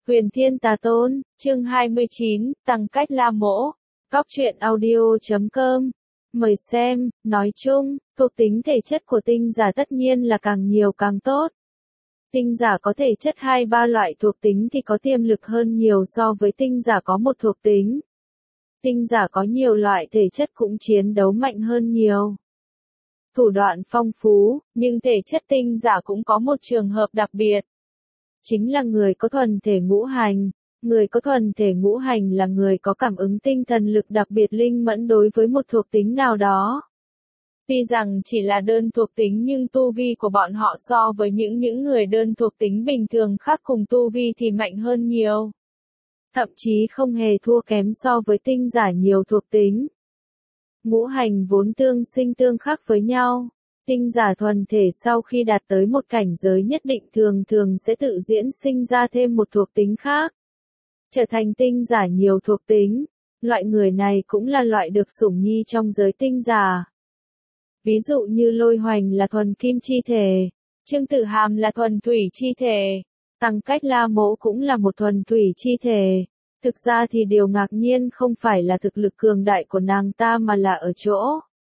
Huyền Thiên Tà Tôn, chương 29, Tăng Cách La Mỗ, Cóc truyện audio.com. Mời xem, nói chung, thuộc tính thể chất của tinh giả tất nhiên là càng nhiều càng tốt. Tinh giả có thể chất 2-3 loại thuộc tính thì có tiềm lực hơn nhiều so với tinh giả có một thuộc tính. Tinh giả có nhiều loại thể chất cũng chiến đấu mạnh hơn nhiều. Thủ đoạn phong phú, nhưng thể chất tinh giả cũng có một trường hợp đặc biệt. Chính là người có thuần thể ngũ hành. Người có thuần thể ngũ hành là người có cảm ứng tinh thần lực đặc biệt linh mẫn đối với một thuộc tính nào đó. Tuy rằng chỉ là đơn thuộc tính nhưng tu vi của bọn họ so với những người đơn thuộc tính bình thường khác cùng tu vi thì mạnh hơn nhiều. Thậm chí không hề thua kém so với tinh giả nhiều thuộc tính. Ngũ hành vốn tương sinh tương khắc với nhau. Tinh giả thuần thể sau khi đạt tới một cảnh giới nhất định thường sẽ tự diễn sinh ra thêm một thuộc tính khác. Trở thành tinh giả nhiều thuộc tính. Loại người này cũng là loại được sủng nhi trong giới tinh giả. Ví dụ như Lôi Hoành là thuần kim chi thể, Trương Tử Hàm là thuần thủy chi thể, Tăng Cách La Mỗ cũng là một thuần thủy chi thể. Thực ra thì điều ngạc nhiên không phải là thực lực cường đại của nàng ta mà là ở chỗ.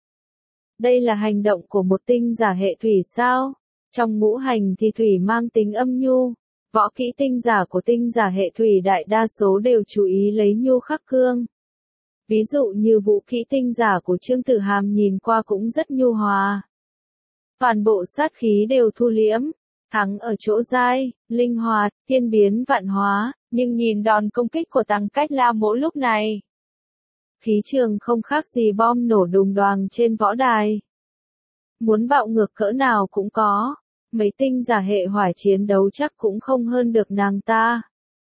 Đây là hành động của một tinh giả hệ thủy sao? Trong ngũ hành thì thủy mang tính âm nhu. Võ kỹ tinh giả của tinh giả hệ thủy đại đa số đều chú ý lấy nhu khắc cương. Ví dụ như vũ kỹ tinh giả của Trương Tử Hàm nhìn qua cũng rất nhu hòa. Toàn bộ sát khí đều thu liễm, thắng ở chỗ dai, linh hoạt, thiên biến vạn hóa, nhưng nhìn đòn công kích của Tăng Cách La Mỗ lúc này. Khí trường không khác gì bom nổ đùng đoàng trên võ đài. Muốn bạo ngược cỡ nào cũng có. Mấy tinh giả hệ hỏa chiến đấu chắc cũng không hơn được nàng ta.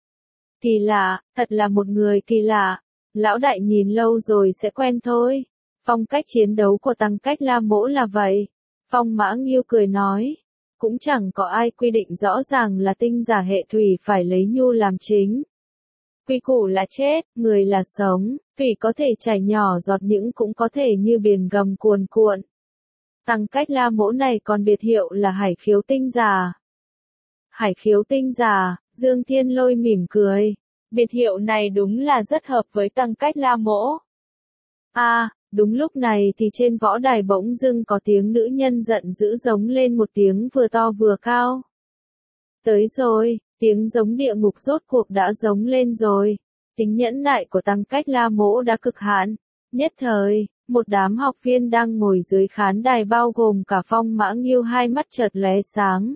Kỳ lạ, thật là một người kỳ lạ. Lão đại nhìn lâu rồi sẽ quen thôi. Phong cách chiến đấu của Tăng Cách La Mỗ là vậy. Phong Mã Nghiêu cười nói. Cũng chẳng có ai quy định rõ ràng là tinh giả hệ thủy phải lấy nhu làm chính. Quy củ là chết, người là sống, thủy có thể chảy nhỏ giọt những cũng có thể như biển gầm cuồn cuộn. Tăng Cách La Mỗ này còn biệt hiệu là Hải Khiếu tinh giả. Hải Khiếu tinh giả, Dương Thiên Lôi mỉm cười. Biệt hiệu này đúng là rất hợp với Tăng Cách La Mỗ. Đúng lúc này thì trên võ đài bỗng dưng có tiếng nữ nhân giận dữ giống lên một tiếng vừa to vừa cao. Tới rồi, tiếng giống địa ngục rốt cuộc đã giống lên rồi. Tính nhẫn nại của Tăng Cách La Mỗ đã cực hạn. Nhất thời, một đám học viên đang ngồi dưới khán đài bao gồm cả Phong Mã Nghiêu hai mắt chợt lóe sáng.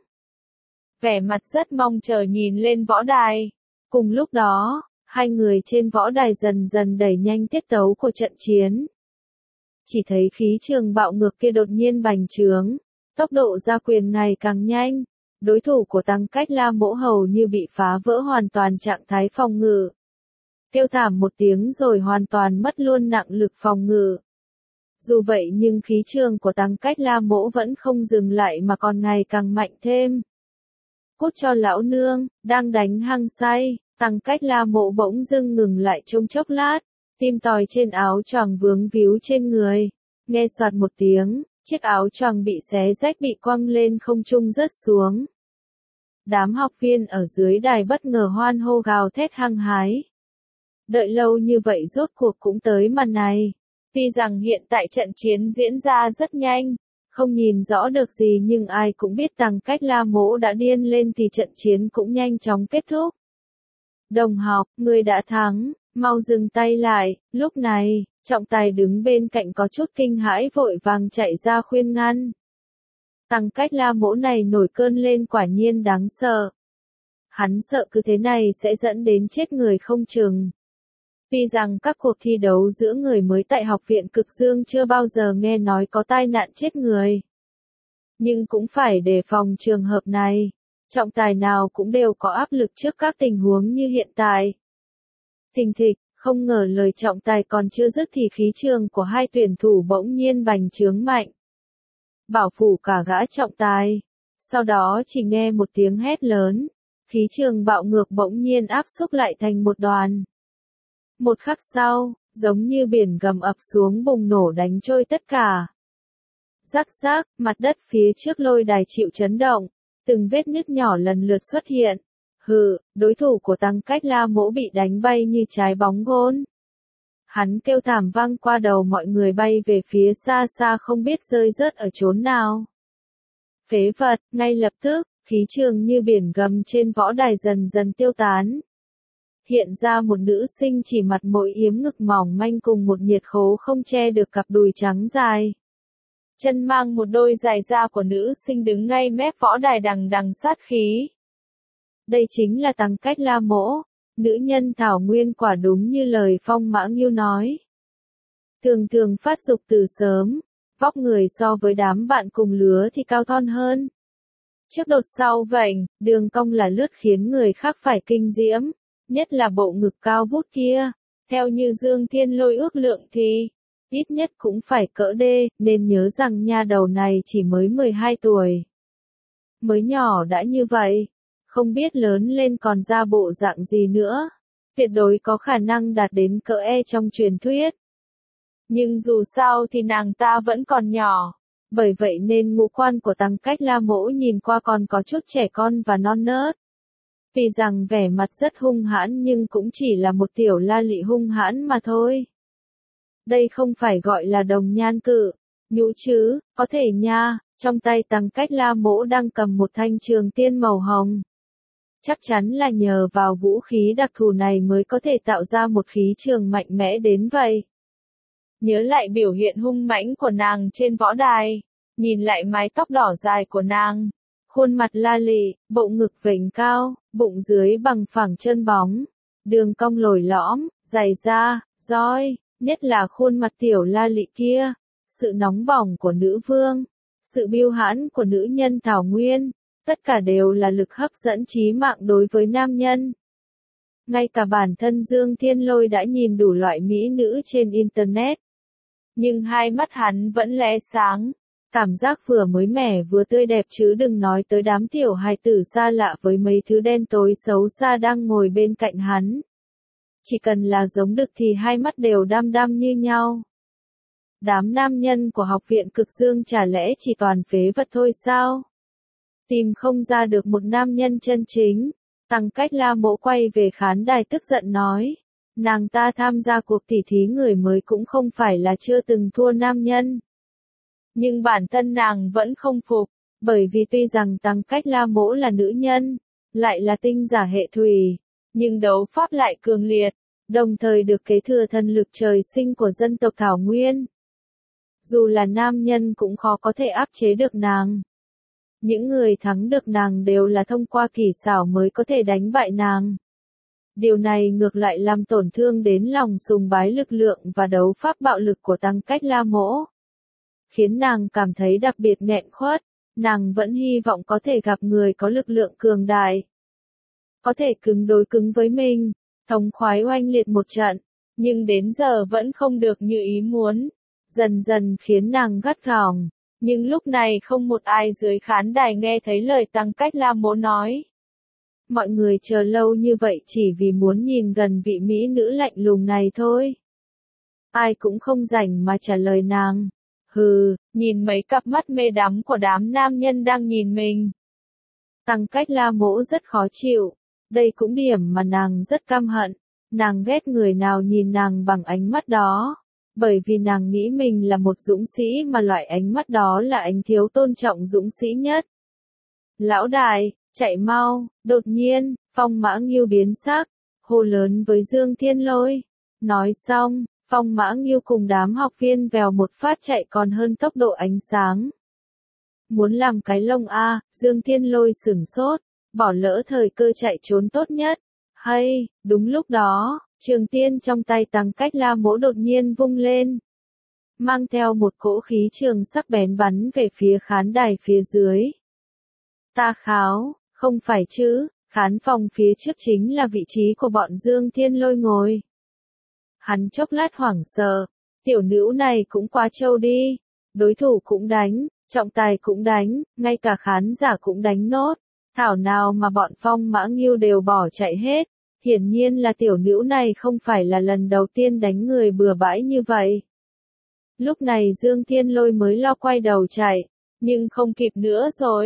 Vẻ mặt rất mong chờ nhìn lên võ đài. Cùng lúc đó, hai người trên võ đài dần dần đẩy nhanh tiết tấu của trận chiến. Chỉ thấy khí trường bạo ngược kia đột nhiên bành trướng, tốc độ ra quyền ngày càng nhanh. Đối thủ của Tăng Cách La Mỗ hầu như bị phá vỡ hoàn toàn trạng thái phòng ngự. Kêu thảm một tiếng rồi hoàn toàn mất luôn nặng lực phòng ngự. Dù vậy nhưng khí trường của Tăng Cách La Mỗ vẫn không dừng lại mà còn ngày càng mạnh thêm. Cút cho lão nương, đang đánh hăng say, Tăng Cách La Mỗ bỗng dưng ngừng lại trong chốc lát, tim tòi trên áo choàng vướng víu trên người. Nghe soạt một tiếng, chiếc áo choàng bị xé rách bị quăng lên không trung rớt xuống. Đám học viên ở dưới đài bất ngờ hoan hô gào thét hăng hái. Đợi lâu như vậy rốt cuộc cũng tới màn này. Tuy rằng hiện tại trận chiến diễn ra rất nhanh, không nhìn rõ được gì nhưng ai cũng biết Tăng Cách La Mỗ đã điên lên thì trận chiến cũng nhanh chóng kết thúc. Đồng học, người đã thắng, mau dừng tay lại. Lúc này, trọng tài đứng bên cạnh có chút kinh hãi vội vàng chạy ra khuyên ngăn. Tăng Cách La Mỗ này nổi cơn lên quả nhiên đáng sợ. Hắn sợ cứ thế này sẽ dẫn đến chết người không chừng. Tuy rằng các cuộc thi đấu giữa người mới tại Học viện Cực Dương chưa bao giờ nghe nói có tai nạn chết người. Nhưng cũng phải đề phòng trường hợp này. Trọng tài nào cũng đều có áp lực trước các tình huống như hiện tại. Thình thịch, không ngờ lời trọng tài còn chưa dứt thì khí trường của hai tuyển thủ bỗng nhiên bành trướng mạnh. Bảo phủ cả gã trọng tài. Sau đó chỉ nghe một tiếng hét lớn. Khí trường bạo ngược bỗng nhiên áp xúc lại thành một đoàn. Một khắc sau, giống như biển gầm ập xuống bùng nổ đánh trôi tất cả. Rắc rắc, mặt đất phía trước lôi đài chịu chấn động, từng vết nứt nhỏ lần lượt xuất hiện. Hừ, đối thủ của Tăng Cách La Mỗ bị đánh bay như trái bóng gôn. Hắn kêu thảm vang qua đầu mọi người bay về phía xa xa không biết rơi rớt ở chốn nào. Phế vật, ngay lập tức, khí trường như biển gầm trên võ đài dần dần tiêu tán. Hiện ra một nữ sinh chỉ mặt mỗi yếm ngực mỏng manh cùng một nhiệt khố không che được cặp đùi trắng dài. Chân mang một đôi giày da của nữ sinh đứng ngay mép võ đài đằng đằng sát khí. Đây chính là Tăng Cách La Mỗ, nữ nhân thảo nguyên quả đúng như lời Phong Mã Ngưu nói. Thường thường phát dục từ sớm, vóc người so với đám bạn cùng lứa thì cao thon hơn. Trước đột sau vành, đường cong là lướt khiến người khác phải kinh diễm, nhất là bộ ngực cao vút kia. Theo như Dương Thiên Lôi ước lượng thì, ít nhất cũng phải cỡ D, nên nhớ rằng nha đầu này chỉ mới 12 tuổi. Mới nhỏ đã như vậy, không biết lớn lên còn ra bộ dạng gì nữa. Tuyệt đối có khả năng đạt đến cỡ E trong truyền thuyết. Nhưng dù sao thì nàng ta vẫn còn nhỏ. Bởi vậy nên ngũ quan của Tăng Cách La Mỗ nhìn qua còn có chút trẻ con và non nớt. Tuy rằng vẻ mặt rất hung hãn nhưng cũng chỉ là một tiểu la lị hung hãn mà thôi. Đây không phải gọi là đồng nhan cự, nhũ chứ, có thể nha, trong tay Tăng Cách La Mỗ đang cầm một thanh trường tiên màu hồng. Chắc chắn là nhờ vào vũ khí đặc thù này mới có thể tạo ra một khí trường mạnh mẽ đến vậy. Nhớ lại biểu hiện hung mãnh của nàng trên võ đài, nhìn lại mái tóc đỏ dài của nàng, khuôn mặt la lị, bộ ngực vểnh cao, bụng dưới bằng phẳng chân bóng, đường cong lồi lõm, dày da, roi, nhất là khuôn mặt tiểu la lị kia, sự nóng bỏng của nữ vương, sự biêu hãn của nữ nhân thảo nguyên, tất cả đều là lực hấp dẫn chí mạng đối với nam nhân. Ngay cả bản thân Dương Thiên Lôi đã nhìn đủ loại mỹ nữ trên Internet. Nhưng hai mắt hắn vẫn lóe sáng, cảm giác vừa mới mẻ vừa tươi đẹp chứ đừng nói tới đám tiểu hài tử xa lạ với mấy thứ đen tối xấu xa đang ngồi bên cạnh hắn. Chỉ cần là giống đực thì hai mắt đều đăm đăm như nhau. Đám nam nhân của học viện Cực Dương chả lẽ chỉ toàn phế vật thôi sao? Tìm không ra được một nam nhân chân chính. Tăng Cách La Mỗ quay về khán đài tức giận nói. Nàng ta tham gia cuộc tỉ thí người mới cũng không phải là chưa từng thua nam nhân. Nhưng bản thân nàng vẫn không phục, bởi vì tuy rằng Tăng Cách La Mỗ là nữ nhân, lại là tinh giả hệ thủy, nhưng đấu pháp lại cường liệt, đồng thời được kế thừa thần lực trời sinh của dân tộc Thảo Nguyên. Dù là nam nhân cũng khó có thể áp chế được nàng. Những người thắng được nàng đều là thông qua kỳ xảo mới có thể đánh bại nàng. Điều này ngược lại làm tổn thương đến lòng sùng bái lực lượng và đấu pháp bạo lực của Tăng Cách La Mỗ. Khiến nàng cảm thấy đặc biệt nghẹn khuất, nàng vẫn hy vọng có thể gặp người có lực lượng cường đại. Có thể cứng đối cứng với mình, thống khoái oanh liệt một trận, nhưng đến giờ vẫn không được như ý muốn. Dần dần khiến nàng gắt gỏng, nhưng lúc này không một ai dưới khán đài nghe thấy lời Tăng Cách La Mỗ nói. Mọi người chờ lâu như vậy chỉ vì muốn nhìn gần vị mỹ nữ lạnh lùng này thôi. Ai cũng không rảnh mà trả lời nàng. Hừ, nhìn mấy cặp mắt mê đắm của đám nam nhân đang nhìn mình. Tăng Cách La Mỗ rất khó chịu. Đây cũng điểm mà nàng rất căm hận. Nàng ghét người nào nhìn nàng bằng ánh mắt đó. Bởi vì nàng nghĩ mình là một dũng sĩ mà loại ánh mắt đó là ánh thiếu tôn trọng dũng sĩ nhất. Lão đại, chạy mau, đột nhiên, Phong Mã Ngưu biến sắc, hô lớn với Dương Thiên Lôi. Nói xong, Phong Mã Ngưu cùng đám học viên vèo một phát chạy còn hơn tốc độ ánh sáng. Muốn làm cái lông a, Dương Thiên Lôi sửng sốt, bỏ lỡ thời cơ chạy trốn tốt nhất. Hay, đúng lúc đó, trường tiên trong tay Tăng Cách La Mỗ đột nhiên vung lên. Mang theo một cỗ khí trường sắc bén bắn về phía khán đài phía dưới. Ta kháo, không phải chứ, khán phòng phía trước chính là vị trí của bọn Dương Thiên Lôi ngồi. Hắn chốc lát hoảng sợ, tiểu nữ này cũng quá trâu đi, đối thủ cũng đánh, trọng tài cũng đánh, ngay cả khán giả cũng đánh nốt, thảo nào mà bọn Phong Mã Ngưu đều bỏ chạy hết, hiển nhiên là tiểu nữ này không phải là lần đầu tiên đánh người bừa bãi như vậy. Lúc này Dương Thiên Lôi mới lo quay đầu chạy, nhưng không kịp nữa rồi.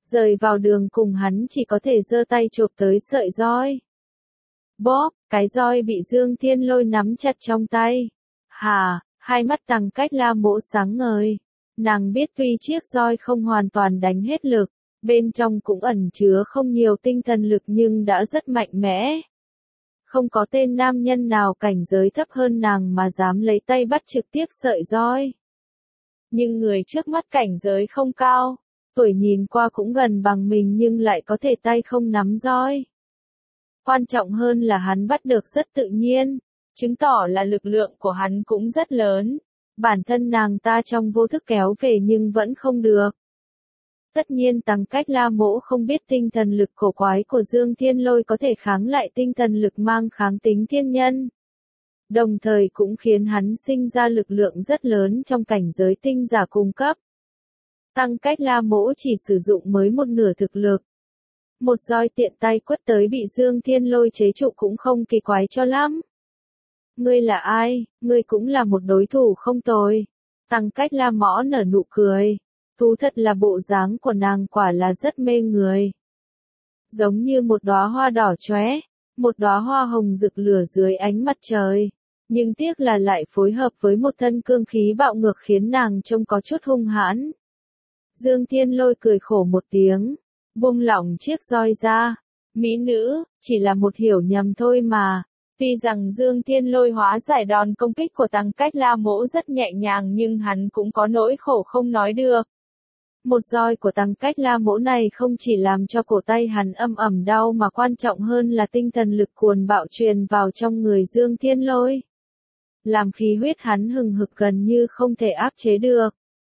Rời vào đường cùng hắn chỉ có thể giơ tay chộp tới sợi roi. Bóp, cái roi bị Dương Thiên Lôi nắm chặt trong tay. Hà, hai mắt Tằng Cách La Mỗ sáng ngời. Nàng biết tuy chiếc roi không hoàn toàn đánh hết lực, bên trong cũng ẩn chứa không nhiều tinh thần lực nhưng đã rất mạnh mẽ. Không có tên nam nhân nào cảnh giới thấp hơn nàng mà dám lấy tay bắt trực tiếp sợi roi. Nhưng người trước mắt cảnh giới không cao, tuổi nhìn qua cũng gần bằng mình nhưng lại có thể tay không nắm roi. Quan trọng hơn là hắn bắt được rất tự nhiên, chứng tỏ là lực lượng của hắn cũng rất lớn. Bản thân nàng ta trong vô thức kéo về nhưng vẫn không được. Tất nhiên Tằng Cách La Mỗ không biết tinh thần lực cổ quái của Dương Thiên Lôi có thể kháng lại tinh thần lực mang kháng tính thiên nhân. Đồng thời cũng khiến hắn sinh ra lực lượng rất lớn trong cảnh giới tinh giả cung cấp. Tằng Cách La Mỗ chỉ sử dụng mới một nửa thực lực. Một roi tiện tay quất tới bị Dương Thiên Lôi chế trụ cũng không kỳ quái cho lắm. Ngươi là ai, ngươi cũng là một đối thủ không tồi. Tằng Cách La Mõ nở nụ cười. Thú thật là bộ dáng của nàng quả là rất mê người. Giống như một đóa hoa đỏ chóe, một đóa hoa hồng rực lửa dưới ánh mặt trời. Nhưng tiếc là lại phối hợp với một thân cương khí bạo ngược khiến nàng trông có chút hung hãn. Dương Thiên Lôi cười khổ một tiếng, buông lỏng chiếc roi ra. Mỹ nữ, chỉ là một hiểu nhầm thôi mà. Tuy rằng Dương Thiên Lôi hóa giải đòn công kích của Tằng Cách La Mỗ rất nhẹ nhàng nhưng hắn cũng có nỗi khổ không nói được. Một roi của Tằng Cách La Mỗ này không chỉ làm cho cổ tay hắn âm ầm đau mà quan trọng hơn là tinh thần lực cuồn bạo truyền vào trong người Dương Thiên Lôi. Làm khí huyết hắn hừng hực gần như không thể áp chế được.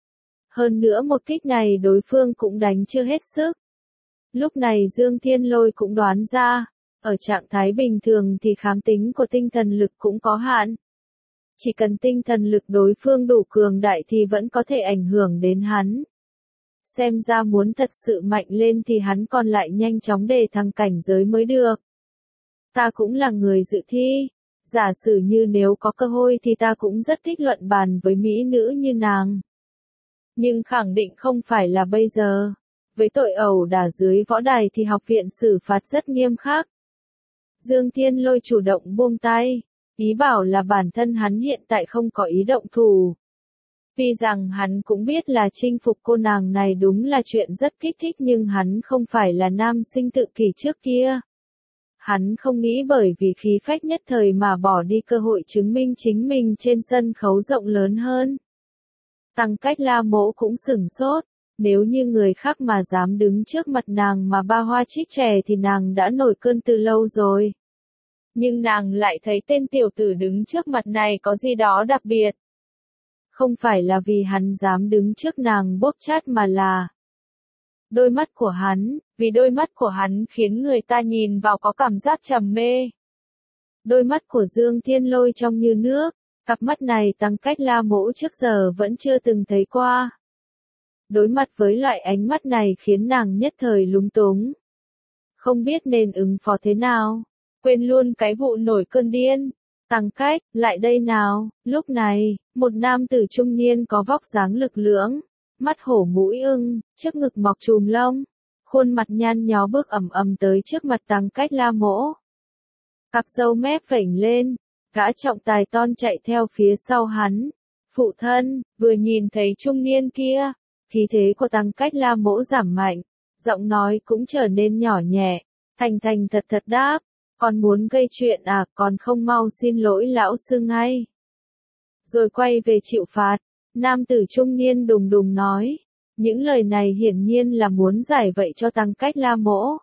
Hơn nữa một kích này đối phương cũng đánh chưa hết sức. Lúc này Dương Thiên Lôi cũng đoán ra, ở trạng thái bình thường thì kháng tính của tinh thần lực cũng có hạn. Chỉ cần tinh thần lực đối phương đủ cường đại thì vẫn có thể ảnh hưởng đến hắn. Xem ra muốn thật sự mạnh lên thì hắn còn lại nhanh chóng đề thăng cảnh giới mới được. Ta cũng là người dự thi. Giả sử như nếu có cơ hội thì ta cũng rất thích luận bàn với mỹ nữ như nàng. Nhưng khẳng định không phải là bây giờ. Với tội ẩu đả dưới võ đài thì học viện xử phạt rất nghiêm khắc. Dương Thiên Lôi chủ động buông tay, ý bảo là bản thân hắn hiện tại không có ý động thủ. Tuy rằng hắn cũng biết là chinh phục cô nàng này đúng là chuyện rất kích thích nhưng hắn không phải là nam sinh tự kỷ trước kia. Hắn không nghĩ bởi vì khí phách nhất thời mà bỏ đi cơ hội chứng minh chính mình trên sân khấu rộng lớn hơn. Tằng Cách La Mỗ cũng sửng sốt, nếu như người khác mà dám đứng trước mặt nàng mà ba hoa trích trẻ thì nàng đã nổi cơn từ lâu rồi. Nhưng nàng lại thấy tên tiểu tử đứng trước mặt này có gì đó đặc biệt. Không phải là vì hắn dám đứng trước nàng bóp chát mà là đôi mắt của hắn, vì đôi mắt của hắn khiến người ta nhìn vào có cảm giác trầm mê. Đôi mắt của Dương Thiên Lôi trong như nước, cặp mắt này Tằng Cách La Mỗ trước giờ vẫn chưa từng thấy qua. Đối mặt với loại ánh mắt này khiến nàng nhất thời lúng túng. Không biết nên ứng phó thế nào, quên luôn cái vụ nổi cơn điên. Tằng Cách, lại đây nào. Lúc này, một nam tử trung niên có vóc dáng lực lưỡng, mắt hổ mũi ưng, trước ngực mọc chùm lông, khuôn mặt nhăn nhó bước ầm ầm tới trước mặt Tằng Cách La Mỗ. Cặp râu mép phểnh lên, gã trọng tài ton chạy theo phía sau hắn. Phụ thân, vừa nhìn thấy trung niên kia, khí thế của Tằng Cách La Mỗ giảm mạnh, giọng nói cũng trở nên nhỏ nhẹ, thành thành thật thật đáp. Còn muốn gây chuyện à, còn không mau xin lỗi lão sư ngay. Rồi quay về chịu phạt, nam tử trung niên đùng đùng nói. Những lời này hiển nhiên là muốn giải vậy cho Tằng Cách La Mỗ.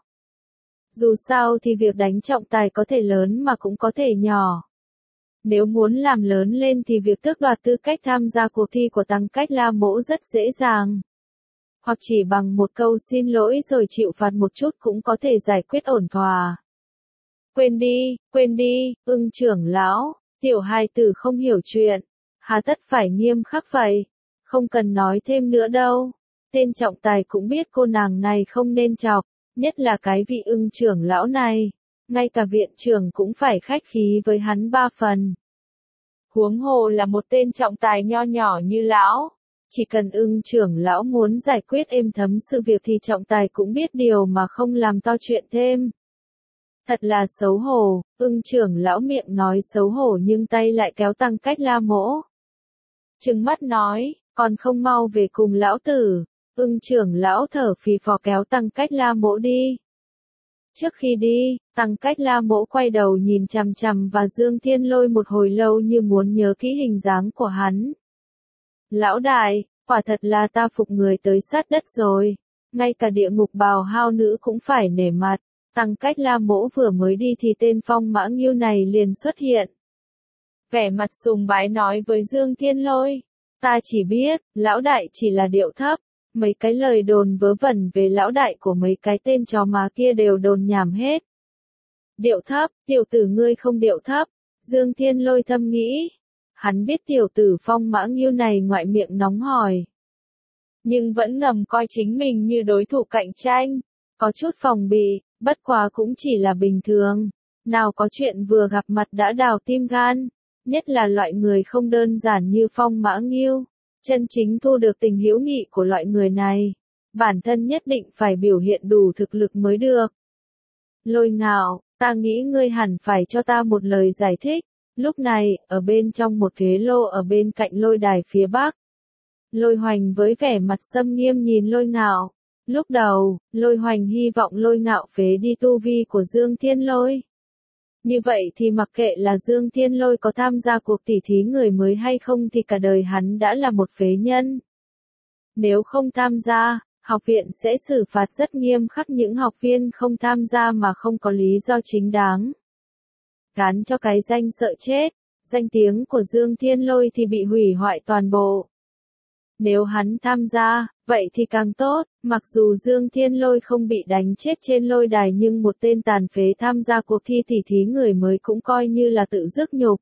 Dù sao thì việc đánh trọng tài có thể lớn mà cũng có thể nhỏ. Nếu muốn làm lớn lên thì việc tước đoạt tư cách tham gia cuộc thi của Tằng Cách La Mỗ rất dễ dàng. Hoặc chỉ bằng một câu xin lỗi rồi chịu phạt một chút cũng có thể giải quyết ổn thỏa. Quên đi, Ưng trưởng lão, tiểu hài tử không hiểu chuyện, hà tất phải nghiêm khắc vậy, không cần nói thêm nữa đâu. Tên trọng tài cũng biết cô nàng này không nên chọc, nhất là cái vị Ưng trưởng lão này, ngay cả viện trưởng cũng phải khách khí với hắn 3 phần. Huống hồ là một tên trọng tài nho nhỏ như lão, Chỉ cần Ưng trưởng lão muốn giải quyết êm thấm sự việc thì trọng tài cũng biết điều mà không làm to chuyện thêm. Thật là xấu hổ, Ưng trưởng lão miệng nói xấu hổ nhưng tay lại kéo Tăng Cách La Mỗ. Trừng mắt nói, còn không mau về cùng lão tử. Ưng trưởng lão thở phì phò kéo Tăng Cách La Mỗ đi. Trước khi đi, Tăng Cách La Mỗ quay đầu nhìn chằm chằm vào Dương Thiên Lôi một hồi lâu như muốn nhớ kỹ hình dáng của hắn. Lão đại, quả thật là ta phục người tới sát đất rồi. Ngay cả địa ngục bào hao nữ cũng phải nể mặt. Tăng Cách La Mỗ vừa mới đi thì tên Phong Mã Ngưu này liền xuất hiện. Vẻ mặt sùng bái nói với Dương Thiên Lôi. Ta chỉ biết, lão đại chỉ là điệu thấp. Mấy cái lời đồn vớ vẩn về lão đại của mấy cái tên chó má kia đều đồn nhảm hết. Điệu thấp, tiểu tử ngươi không điệu thấp. Dương Thiên Lôi thầm nghĩ. Hắn biết tiểu tử Phong Mã Ngưu này ngoại miệng nóng hòi. Nhưng vẫn ngầm coi chính mình như đối thủ cạnh tranh. Có chút phòng bị, bất quá cũng chỉ là bình thường. Nào có chuyện vừa gặp mặt đã đào tim gan. Nhất là loại người không đơn giản như Phong Mã Ngưu. Chân chính thu được tình hữu nghị của loại người này. Bản thân nhất định phải biểu hiện đủ thực lực mới được. Lôi Ngạo, ta nghĩ ngươi hẳn phải cho ta một lời giải thích. Lúc này, ở bên trong một ghế lô ở bên cạnh lôi đài phía bắc. Lôi Hoành với vẻ mặt xâm nghiêm nhìn Lôi Ngạo. Lúc đầu, Lôi Hoành hy vọng Lôi Ngạo phế đi tu vi của Dương Thiên Lôi. Như vậy thì mặc kệ là Dương Thiên Lôi có tham gia cuộc tỉ thí người mới hay không thì cả đời hắn đã là một phế nhân. Nếu không tham gia, học viện sẽ xử phạt rất nghiêm khắc những học viên không tham gia mà không có lý do chính đáng. Gán cho cái danh sợ chết, danh tiếng của Dương Thiên Lôi thì bị hủy hoại toàn bộ. Nếu hắn tham gia, vậy thì càng tốt, mặc dù Dương Thiên Lôi không bị đánh chết trên lôi đài nhưng một tên tàn phế tham gia cuộc thi tỉ thí người mới cũng coi như là tự rước nhục.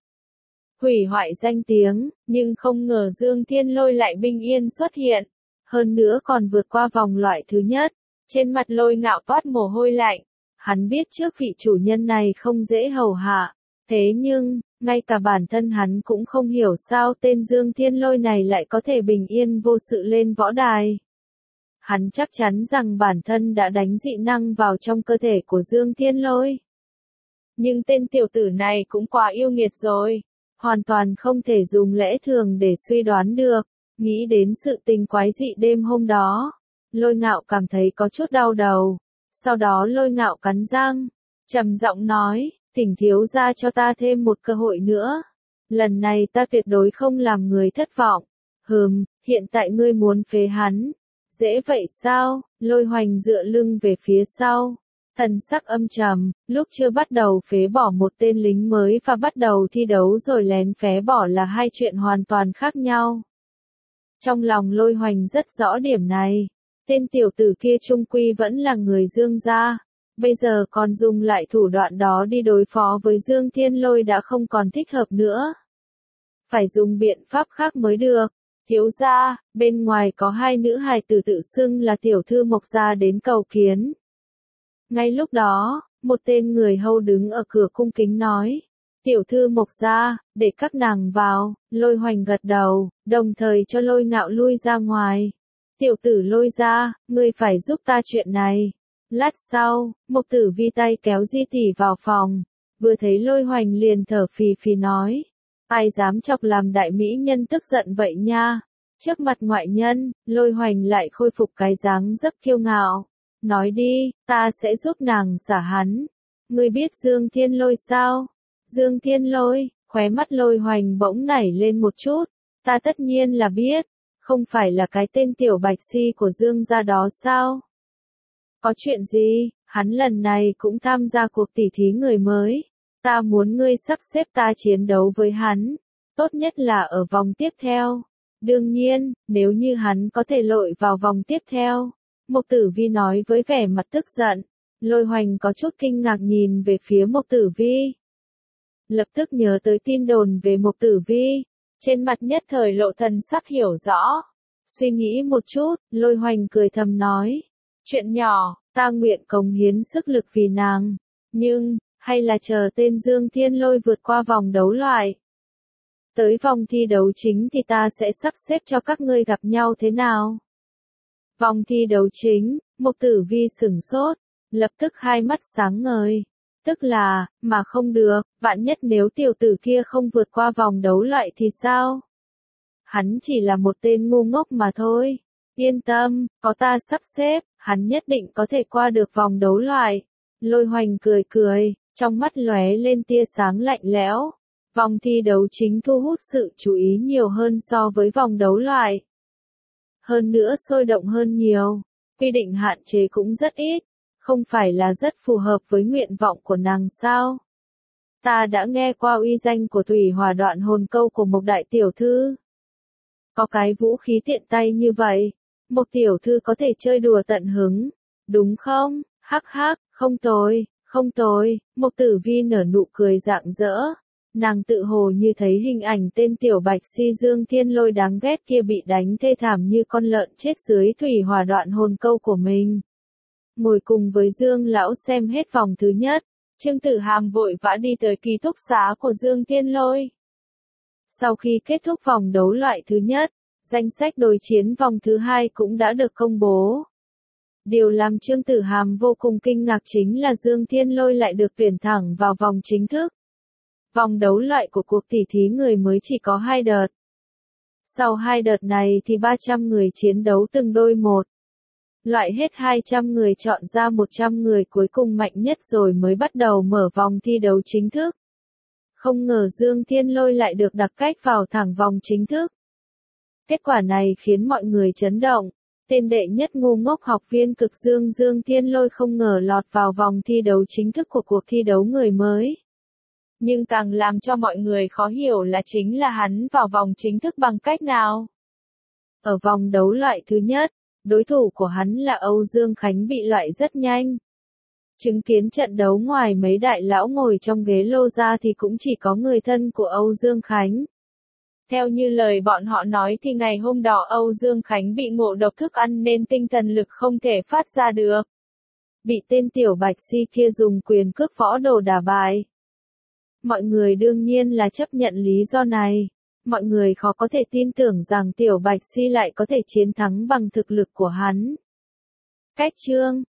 Hủy hoại danh tiếng, nhưng không ngờ Dương Thiên Lôi lại bình yên xuất hiện. Hơn nữa còn vượt qua vòng loại thứ nhất. Trên mặt Lôi Ngạo toát mồ hôi lạnh. Hắn biết trước vị chủ nhân này không dễ hầu hạ. Thế nhưng, ngay cả bản thân hắn cũng không hiểu sao tên Dương Thiên Lôi này lại có thể bình yên vô sự lên võ đài. Hắn chắc chắn rằng bản thân đã đánh dị năng vào trong cơ thể của Dương Thiên Lôi. Nhưng tên tiểu tử này cũng quá yêu nghiệt rồi. Hoàn toàn không thể dùng lẽ thường để suy đoán được. Nghĩ đến sự tình quái dị đêm hôm đó. Lôi Ngạo cảm thấy có chút đau đầu. Sau đó Lôi Ngạo cắn răng. Trầm giọng nói, thỉnh thiếu gia cho ta thêm một cơ hội nữa. Lần này ta tuyệt đối không làm người thất vọng. Hiện tại ngươi muốn phế hắn. Dễ vậy sao? Lôi Hoành dựa lưng về phía sau. Thần sắc âm trầm, lúc chưa bắt đầu phế bỏ một tên lính mới và bắt đầu thi đấu rồi lén phế bỏ là hai chuyện hoàn toàn khác nhau. Trong lòng Lôi Hoành rất rõ điểm này. Tên tiểu tử kia trung quy vẫn là người Dương gia. Bây giờ còn dùng lại thủ đoạn đó đi đối phó với Dương Thiên Lôi đã không còn thích hợp nữa. Phải dùng biện pháp khác mới được. Thiếu gia, bên ngoài có hai nữ hài tử tự xưng là tiểu thư Mộc gia đến cầu kiến. Ngay lúc đó, một tên người hầu đứng ở cửa cung kính nói. Tiểu thư Mộc gia, để các nàng vào. Lôi Hoành gật đầu, đồng thời cho Lôi Ngạo lui ra ngoài. Tiểu tử Lôi gia, ngươi phải giúp ta chuyện này. Lát sau, Mộc Tử Vi tay kéo Di tỷ vào phòng. Vừa thấy Lôi Hoành liền thở phì phì nói. Ai dám chọc làm đại mỹ nhân tức giận vậy nha. Trước mặt ngoại nhân, Lôi Hoành lại khôi phục cái dáng dấp kiêu ngạo. Nói đi, ta sẽ giúp nàng xả hắn. Ngươi biết Dương Thiên Lôi sao? Dương Thiên Lôi, khóe mắt Lôi Hoành bỗng nảy lên một chút. Ta tất nhiên là biết. Không phải là cái tên tiểu bạch si của Dương gia đó sao? Có chuyện gì? Hắn lần này cũng tham gia cuộc tỉ thí người mới. Ta muốn ngươi sắp xếp ta chiến đấu với hắn. Tốt nhất là ở vòng tiếp theo. Đương nhiên, nếu như hắn có thể lội vào vòng tiếp theo. Mộc Tử Vi nói với vẻ mặt tức giận. Lôi Hoành có chút kinh ngạc nhìn về phía Mộc Tử Vi. Lập tức nhớ tới tin đồn về Mộc Tử Vi. Trên mặt nhất thời lộ thần sắc hiểu rõ. Suy nghĩ một chút, Lôi Hoành cười thầm nói. Chuyện nhỏ, ta nguyện cống hiến sức lực vì nàng. Nhưng, hay là chờ tên Dương Thiên Lôi vượt qua vòng đấu loại. Tới vòng thi đấu chính thì ta sẽ sắp xếp cho các ngươi gặp nhau thế nào? Vòng thi đấu chính, Mục Tử Vi sửng sốt, lập tức hai mắt sáng ngời. Tức là, mà không được, vạn nhất nếu tiểu tử kia không vượt qua vòng đấu loại thì sao? Hắn chỉ là một tên ngu ngốc mà thôi. Yên tâm, có ta sắp xếp, hắn nhất định có thể qua được vòng đấu loại. Lôi Hoành cười cười, trong mắt lóe lên tia sáng lạnh lẽo. Vòng thi đấu chính thu hút sự chú ý nhiều hơn so với vòng đấu loại. Hơn nữa sôi động hơn nhiều, quy định hạn chế cũng rất ít, không phải là rất phù hợp với nguyện vọng của nàng sao? Ta đã nghe qua uy danh của Thủy Hỏa Đoạn Hồn Câu của một đại tiểu thư. Có cái vũ khí tiện tay như vậy, một tiểu thư có thể chơi đùa tận hứng, đúng không? Hắc hắc, không tồi, không tồi, Mục Tử Vi nở nụ cười rạng rỡ. Nàng tự hồ như thấy hình ảnh tên tiểu bạch si Dương Thiên Lôi đáng ghét kia bị đánh thê thảm như con lợn chết dưới Thủy Hỏa Đoạn Hồn Câu của mình. Ngồi cùng với Dương lão xem hết vòng thứ nhất, Trương Tử Hàm vội vã đi tới ký túc xá của Dương Thiên Lôi. Sau khi kết thúc vòng đấu loại thứ nhất, danh sách đối chiến vòng thứ hai cũng đã được công bố. Điều làm Trương Tử Hàm vô cùng kinh ngạc chính là Dương Thiên Lôi lại được tuyển thẳng vào vòng chính thức. Vòng đấu loại của cuộc tỉ thí người mới chỉ có 2 đợt. Sau 2 đợt này thì 300 người chiến đấu từng đôi một. Loại hết 200 người chọn ra 100 người cuối cùng mạnh nhất rồi mới bắt đầu mở vòng thi đấu chính thức. Không ngờ Dương Thiên Lôi lại được đặc cách vào thẳng vòng chính thức. Kết quả này khiến mọi người chấn động. Tên đệ nhất ngu ngốc học viên cực Dương Dương Thiên Lôi không ngờ lọt vào vòng thi đấu chính thức của cuộc thi đấu người mới. Nhưng càng làm cho mọi người khó hiểu là chính là hắn vào vòng chính thức bằng cách nào. Ở vòng đấu loại thứ nhất, đối thủ của hắn là Âu Dương Khánh bị loại rất nhanh. Chứng kiến trận đấu ngoài mấy đại lão ngồi trong ghế lô ra thì cũng chỉ có người thân của Âu Dương Khánh. Theo như lời bọn họ nói thì ngày hôm đó Âu Dương Khánh bị ngộ độc thức ăn nên tinh thần lực không thể phát ra được. Bị tên tiểu bạch si kia dùng quyền cước võ đồ đả bại. Mọi người đương nhiên là chấp nhận lý do này. Mọi người khó có thể tin tưởng rằng tiểu bạch si lại có thể chiến thắng bằng thực lực của hắn. Cách chương